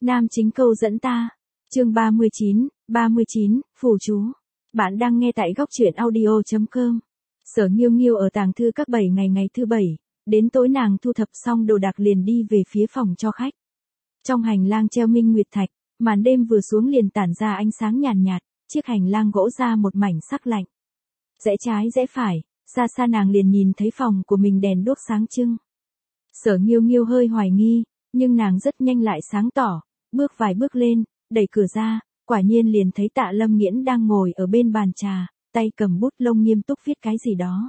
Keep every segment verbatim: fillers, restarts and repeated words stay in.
Nam chính câu dẫn ta. Chương ba mươi chín, ba mươi chín, phù chú. Bạn đang nghe tại góc truyện audio chấm com. Sở Nghiêu Nghiêu ở tàng thư các bảy ngày ngày thứ bảy, đến tối nàng thu thập xong đồ đạc liền đi về phía phòng cho khách. Trong hành lang treo minh nguyệt thạch, màn đêm vừa xuống liền tản ra ánh sáng nhàn nhạt, nhạt, chiếc hành lang gỗ ra một mảnh sắc lạnh. Rẽ trái rẽ phải, xa xa nàng liền nhìn thấy phòng của mình đèn đuốc sáng trưng. Sở Nghiêu Nghiêu hơi hoài nghi, nhưng nàng rất nhanh lại sáng tỏ, bước vài bước lên, đẩy cửa ra, quả nhiên liền thấy Tạ Lâm Nghiễn đang ngồi ở bên bàn trà, tay cầm bút lông nghiêm túc viết cái gì đó.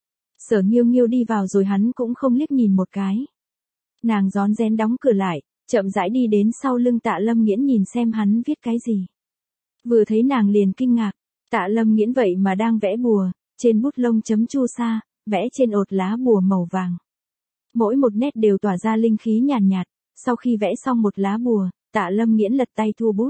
Sở Nghiêu Nghiêu đi vào rồi hắn cũng không liếc nhìn một cái. Nàng rón rén đóng cửa lại, chậm rãi đi đến sau lưng Tạ Lâm Nghiễn nhìn xem hắn viết cái gì. Vừa thấy nàng liền kinh ngạc, Tạ Lâm Nghiễn vậy mà đang vẽ bùa, trên bút lông chấm chu sa, vẽ trên ột lá bùa màu vàng. Mỗi một nét đều tỏa ra linh khí nhàn nhạt, nhạt, sau khi vẽ xong một lá bùa, Tạ Lâm Nghiễn lật tay thu bút.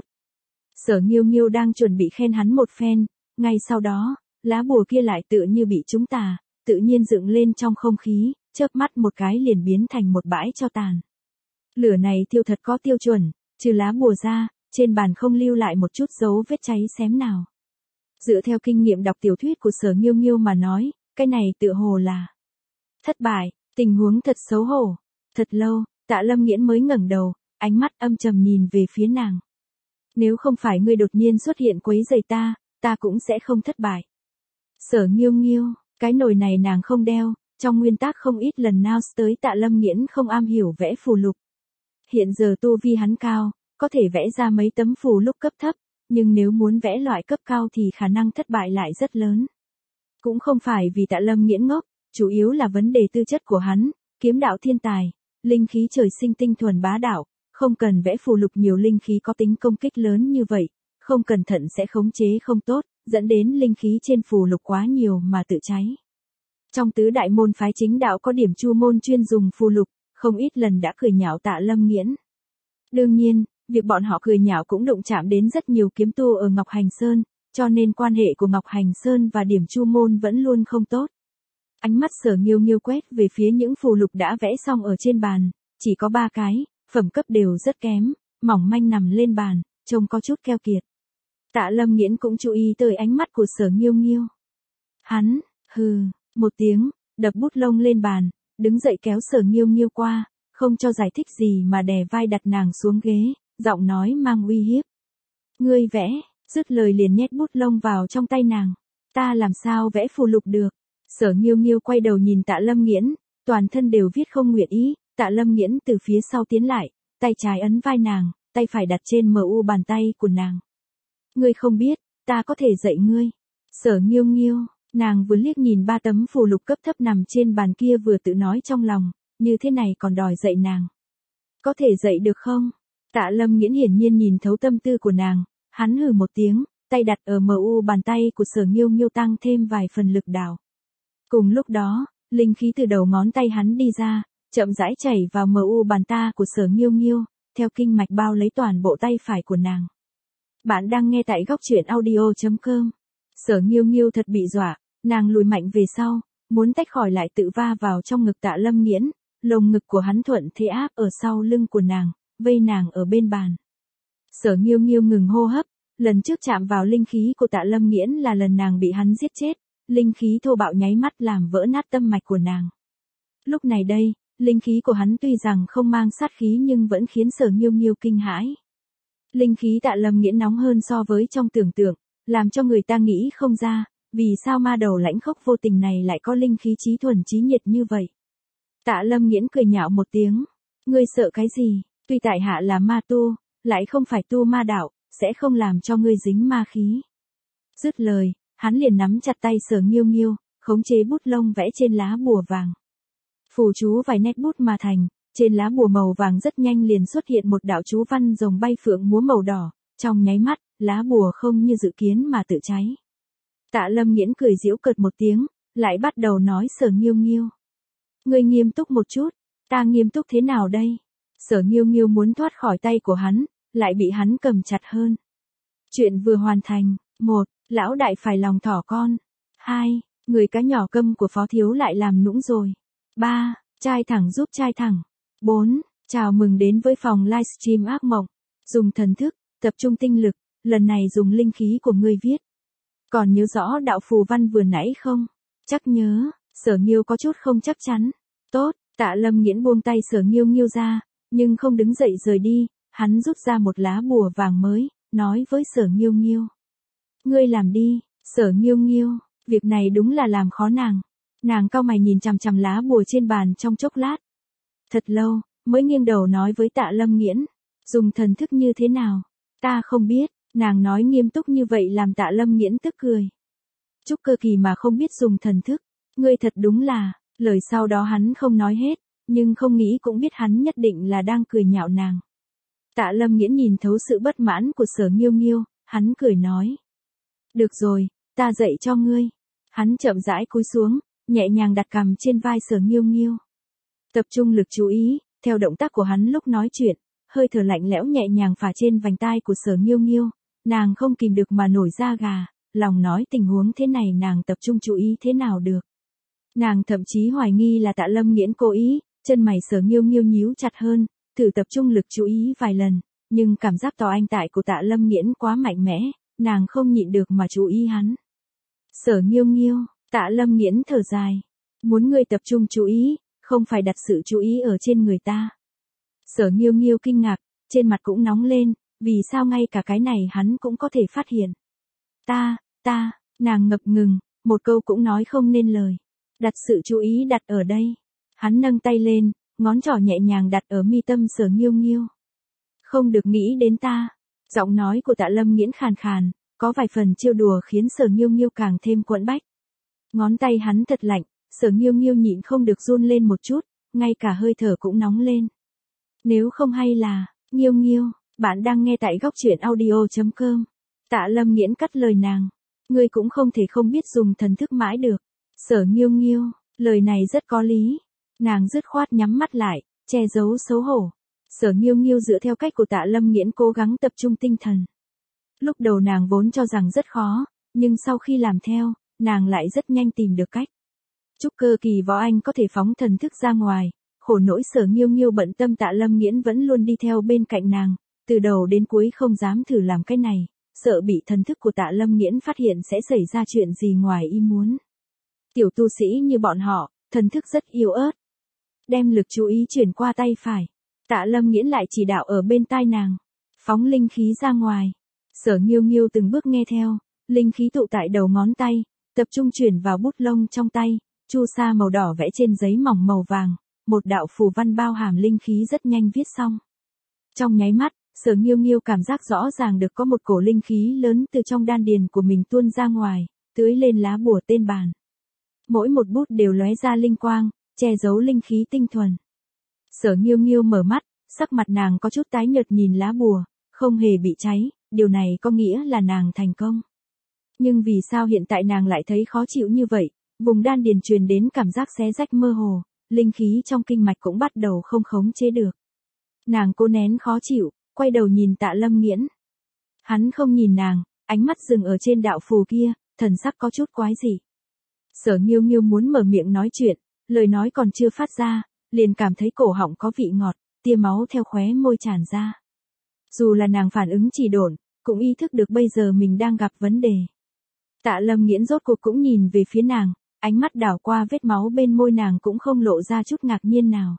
Sở Nghiêu Nghiêu đang chuẩn bị khen hắn một phen, ngay sau đó, lá bùa kia lại tự như bị trúng tà, tự nhiên dựng lên trong không khí, chớp mắt một cái liền biến thành một bãi tro tàn. Lửa này thiêu thật có tiêu chuẩn, trừ lá bùa ra, trên bàn không lưu lại một chút dấu vết cháy xém nào. Dựa theo kinh nghiệm đọc tiểu thuyết của Sở Nghiêu Nghiêu mà nói, cái này tựa hồ là thất bại, tình huống thật xấu hổ. Thật lâu, Tạ Lâm Nghiễn mới ngẩng đầu, ánh mắt âm trầm nhìn về phía nàng. Nếu không phải ngươi đột nhiên xuất hiện quấy rầy ta, ta cũng sẽ không thất bại. Sở Nghiêu Nghiêu, cái nồi này nàng không đeo, trong nguyên tắc không ít lần nào tới Tạ Lâm Nghiễn không am hiểu vẽ phù lục. Hiện giờ tu vi hắn cao, có thể vẽ ra mấy tấm phù lục cấp thấp, nhưng nếu muốn vẽ loại cấp cao thì khả năng thất bại lại rất lớn. Cũng không phải vì Tạ Lâm Nghiễn ngốc, chủ yếu là vấn đề tư chất của hắn, kiếm đạo thiên tài, linh khí trời sinh tinh thuần bá đạo, không cần vẽ phù lục nhiều linh khí có tính công kích lớn như vậy, không cẩn thận sẽ khống chế không tốt, dẫn đến linh khí trên phù lục quá nhiều mà tự cháy. Trong tứ đại môn phái chính đạo có điểm chu môn chuyên dùng phù lục, không ít lần đã cười nhạo Tạ Lâm Nghiễn. Đương nhiên, việc bọn họ cười nhạo cũng đụng chạm đến rất nhiều kiếm tu ở Ngọc Hành Sơn, cho nên quan hệ của Ngọc Hành Sơn và điểm chu môn vẫn luôn không tốt. Ánh mắt Sở Nghiêu Nghiêu quét về phía những phù lục đã vẽ xong ở trên bàn, chỉ có ba cái, phẩm cấp đều rất kém, mỏng manh nằm lên bàn, trông có chút keo kiệt. Tạ Lâm Nghiễn cũng chú ý tới ánh mắt của Sở Nghiêu Nghiêu. Hắn, hừ, một tiếng, đập bút lông lên bàn, đứng dậy kéo Sở Nghiêu Nghiêu qua, không cho giải thích gì mà đè vai đặt nàng xuống ghế, giọng nói mang uy hiếp. Ngươi vẽ, dứt lời liền nhét bút lông vào trong tay nàng. Ta làm sao vẽ phù lục được? Sở Nghiêu Nghiêu quay đầu nhìn Tạ Lâm Nghiễn, toàn thân đều viết không nguyện ý. Tạ Lâm Nghiễn từ phía sau tiến lại, tay trái ấn vai nàng, tay phải đặt trên mu bàn tay của nàng. Ngươi không biết, ta có thể dạy ngươi. Sở Nghiêu Nghiêu, nàng vừa liếc nhìn ba tấm phù lục cấp thấp nằm trên bàn kia vừa tự nói trong lòng, như thế này còn đòi dạy nàng. Có thể dạy được không? Tạ Lâm Nghiễn hiển nhiên nhìn thấu tâm tư của nàng, hắn hừ một tiếng, tay đặt ở mu bàn tay của Sở Nghiêu Nghiêu tăng thêm vài phần lực đảo. Cùng lúc đó, linh khí từ đầu ngón tay hắn đi ra, chậm rãi chảy vào mu bàn tay của Sở Nghiêu Nghiêu, theo kinh mạch bao lấy toàn bộ tay phải của nàng. Bạn đang nghe tại góc truyện audio chấm com. Sở Nghiêu Nghiêu thật bị dọa, nàng lùi mạnh về sau, muốn tách khỏi lại tự va vào trong ngực Tạ Lâm Nghiễn, lồng ngực của hắn thuận thế áp ở sau lưng của nàng, vây nàng ở bên bàn. Sở Nghiêu Nghiêu ngừng hô hấp, lần trước chạm vào linh khí của Tạ Lâm Nghiễn là lần nàng bị hắn giết chết, linh khí thô bạo nháy mắt làm vỡ nát tâm mạch của nàng. Lúc này đây, linh khí của hắn tuy rằng không mang sát khí nhưng vẫn khiến Sở Nghiêu Nghiêu kinh hãi. Linh khí Tạ Lâm Nghiễn nóng hơn so với trong tưởng tượng, làm cho người ta nghĩ không ra, vì sao ma đầu lãnh khốc vô tình này lại có linh khí chí thuần chí nhiệt như vậy. Tạ Lâm Nghiễn cười nhạo một tiếng, ngươi sợ cái gì, tuy tại hạ là ma tu, lại không phải tu ma đạo, sẽ không làm cho ngươi dính ma khí. Dứt lời, hắn liền nắm chặt tay Sở Nghiêu Nghiêu, khống chế bút lông vẽ trên lá bùa vàng. Phù chú vài nét bút mà thành, trên lá bùa màu vàng rất nhanh liền xuất hiện một đạo chú văn rồng bay phượng múa màu đỏ, trong nháy mắt, lá bùa không như dự kiến mà tự cháy. Tạ Lâm Nghiễn cười giễu cợt một tiếng, lại bắt đầu nói Sở Nghiêu Nghiêu. Ngươi nghiêm túc một chút, ta nghiêm túc thế nào đây? Sở Nghiêu Nghiêu muốn thoát khỏi tay của hắn, lại bị hắn cầm chặt hơn. Chuyện vừa hoàn thành. Một, lão đại phải lòng thỏ con. Hai, người cá nhỏ câm của phó thiếu lại làm nũng rồi. Ba, trai thẳng giúp trai thẳng. Bốn, chào mừng đến với phòng livestream ác mộng. Dùng thần thức, tập trung tinh lực, lần này dùng linh khí của ngươi viết. Còn nhớ rõ đạo phù văn vừa nãy không? Chắc nhớ, Sở Nghiêu có chút không chắc chắn. Tốt, Tạ Lâm Nghiễn buông tay Sở Nghiêu Nghiêu ra, nhưng không đứng dậy rời đi, hắn rút ra một lá bùa vàng mới, nói với Sở Nghiêu Nghiêu. Ngươi làm đi, Sở Nghiêu Nghiêu, việc này đúng là làm khó nàng. Nàng cau mày nhìn chằm chằm lá bùa trên bàn trong chốc lát. Thật lâu, mới nghiêng đầu nói với Tạ Lâm Nghiễn. Dùng thần thức như thế nào? Ta không biết, nàng nói nghiêm túc như vậy làm Tạ Lâm Nghiễn tức cười. Trúc cơ kỳ mà không biết dùng thần thức, ngươi thật đúng là, lời sau đó hắn không nói hết, nhưng không nghĩ cũng biết hắn nhất định là đang cười nhạo nàng. Tạ Lâm Nghiễn nhìn thấu sự bất mãn của Sở Nghiêu Nghiêu, hắn cười nói. Được rồi, ta dạy cho ngươi. Hắn chậm rãi cúi xuống, nhẹ nhàng đặt cằm trên vai Sở Nghiêu Nghiêu. Tập trung lực chú ý, theo động tác của hắn lúc nói chuyện, hơi thở lạnh lẽo nhẹ nhàng phả trên vành tai của Sở Nghiêu Nghiêu, nàng không kìm được mà nổi da gà, lòng nói tình huống thế này nàng tập trung chú ý thế nào được. Nàng thậm chí hoài nghi là Tạ Lâm Nghiễn cố ý, chân mày Sở Nghiêu Nghiêu nhíu chặt hơn, thử tập trung lực chú ý vài lần, nhưng cảm giác tỏ anh tại của Tạ Lâm Nghiễn quá mạnh mẽ, nàng không nhịn được mà chú ý hắn. Sở Nghiêu Nghiêu, Tạ Lâm Nghiễn thở dài, muốn ngươi tập trung chú ý, không phải đặt sự chú ý ở trên người ta. Sở Nghiêu Nghiêu kinh ngạc, trên mặt cũng nóng lên, vì sao ngay cả cái này hắn cũng có thể phát hiện. Ta, ta, nàng ngập ngừng, một câu cũng nói không nên lời. Đặt sự chú ý đặt ở đây. Hắn nâng tay lên, ngón trỏ nhẹ nhàng đặt ở mi tâm Sở Nghiêu Nghiêu. Không được nghĩ đến ta. Giọng nói của Tạ Lâm Nghiễn khàn khàn, có vài phần trêu đùa khiến Sở Nghiêu Nghiêu càng thêm quẫn bách. Ngón tay hắn thật lạnh, Sở Nghiêu Nghiêu nhịn không được run lên một chút, ngay cả hơi thở cũng nóng lên. Nếu không hay là, Nghiêu Nghiêu, bạn đang nghe tại góc truyện audio chấm com. Tạ Lâm Nghiễn cắt lời nàng. Ngươi cũng không thể không biết dùng thần thức mãi được. Sở Nghiêu Nghiêu, lời này rất có lý. Nàng dứt khoát nhắm mắt lại, che giấu xấu hổ. Sở Nghiêu Nghiêu dựa theo cách của Tạ Lâm Nghiễn cố gắng tập trung tinh thần. Lúc đầu nàng vốn cho rằng rất khó, nhưng sau khi làm theo, nàng lại rất nhanh tìm được cách. Trúc cơ kỳ võ anh có thể phóng thần thức ra ngoài, khổ nỗi Sở Nghiêu Nghiêu bận tâm Tạ Lâm Nghiễn vẫn luôn đi theo bên cạnh nàng, từ đầu đến cuối không dám thử làm cái này, sợ bị thần thức của Tạ Lâm Nghiễn phát hiện sẽ xảy ra chuyện gì ngoài ý muốn. Tiểu tu sĩ như bọn họ, thần thức rất yếu ớt. Đem lực chú ý chuyển qua tay phải, Tạ Lâm Nghiễn lại chỉ đạo ở bên tai nàng, phóng linh khí ra ngoài. Sở Nghiêu Nghiêu từng bước nghe theo, linh khí tụ tại đầu ngón tay, tập trung chuyển vào bút lông trong tay, chu sa màu đỏ vẽ trên giấy mỏng màu vàng, một đạo phù văn bao hàm linh khí rất nhanh viết xong. Trong nháy mắt, Sở Nghiêu Nghiêu cảm giác rõ ràng được có một cổ linh khí lớn từ trong đan điền của mình tuôn ra ngoài, tưới lên lá bùa tên bàn. Mỗi một bút đều lóe ra linh quang, che giấu linh khí tinh thuần. Sở Nghiêu Nghiêu mở mắt, sắc mặt nàng có chút tái nhợt nhìn lá bùa, không hề bị cháy, điều này có nghĩa là nàng thành công. Nhưng vì sao hiện tại nàng lại thấy khó chịu như vậy, vùng đan điền truyền đến cảm giác xé rách mơ hồ, linh khí trong kinh mạch cũng bắt đầu không khống chế được. Nàng cố nén khó chịu, quay đầu nhìn Tạ Lâm Nghiễn. Hắn không nhìn nàng, ánh mắt dừng ở trên đạo phù kia, thần sắc có chút quái dị. Sở Nghiêu Nghiêu muốn mở miệng nói chuyện, lời nói còn chưa phát ra, liền cảm thấy cổ họng có vị ngọt, tia máu theo khóe môi tràn ra. Dù là nàng phản ứng trì độn, cũng ý thức được bây giờ mình đang gặp vấn đề. Tạ Lâm Nghiễn rốt cuộc cũng nhìn về phía nàng, ánh mắt đảo qua vết máu bên môi nàng cũng không lộ ra chút ngạc nhiên nào.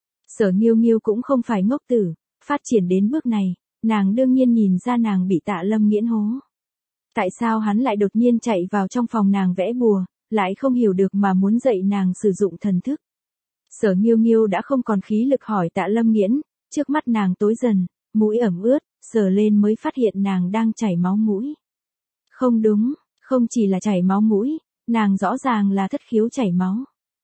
Sở Nghiêu Nghiêu cũng không phải ngốc tử, phát triển đến bước này, nàng đương nhiên nhìn ra nàng bị Tạ Lâm Nghiễn hố. Tại sao hắn lại đột nhiên chạy vào trong phòng nàng vẽ bùa, lại không hiểu được mà muốn dạy nàng sử dụng thần thức. Sở Nghiêu Nghiêu đã không còn khí lực hỏi Tạ Lâm Nghiễn, trước mắt nàng tối dần, mũi ẩm ướt, sờ lên mới phát hiện nàng đang chảy máu mũi. Không đúng, không chỉ là chảy máu mũi, nàng rõ ràng là thất khiếu chảy máu.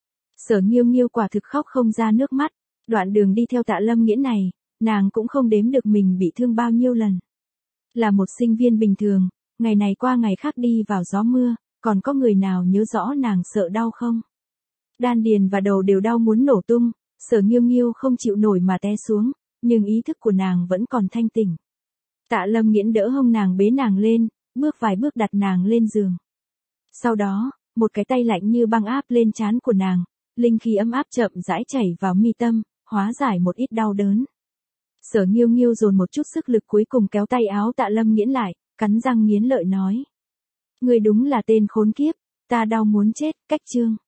Sở Nghiêu Nghiêu quả thực khóc không ra nước mắt, đoạn đường đi theo Tạ Lâm Nghiễn này, nàng cũng không đếm được mình bị thương bao nhiêu lần. Là một sinh viên bình thường, ngày này qua ngày khác đi vào gió mưa, còn có người nào nhớ rõ nàng sợ đau không? Đan điền và đầu đều đau muốn nổ tung, Sở Nghiêu Nghiêu không chịu nổi mà té xuống, nhưng ý thức của nàng vẫn còn thanh tỉnh. Tạ Lâm Nghiễn đỡ hông nàng bế nàng lên, bước vài bước đặt nàng lên giường. Sau đó, một cái tay lạnh như băng áp lên trán của nàng, linh khí ấm áp chậm rãi chảy vào mi tâm, hóa giải một ít đau đớn. Sở Nghiêu Nghiêu dồn một chút sức lực cuối cùng kéo tay áo Tạ Lâm Nghiễn lại, cắn răng nghiến lợi nói. Ngươi đúng là tên khốn kiếp, ta đau muốn chết, cách chương.